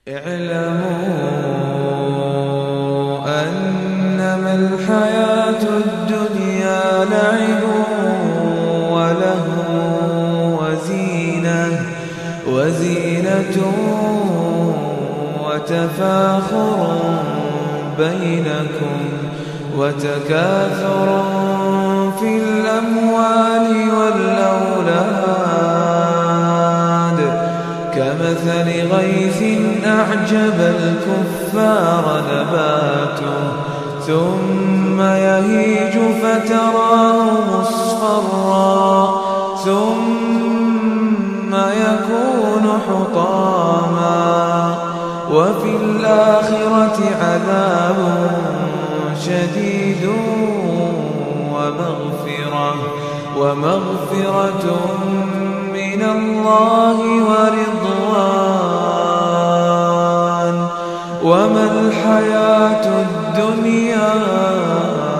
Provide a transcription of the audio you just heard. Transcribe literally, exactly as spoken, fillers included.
اعلموا أنما الحياة الدنيا لعب ولهو وزينة وزينة وتفاخر بينكم وتكاثر في الأموال والأولاد كمثل غيث أعجب الكفار نباته ثم يهيج فتراه مصفرا ثم يكون حطاما وفي الآخرة عذاب شديد ومغفرة ومغفرة من الله ورضوان وما الحياة الدنيا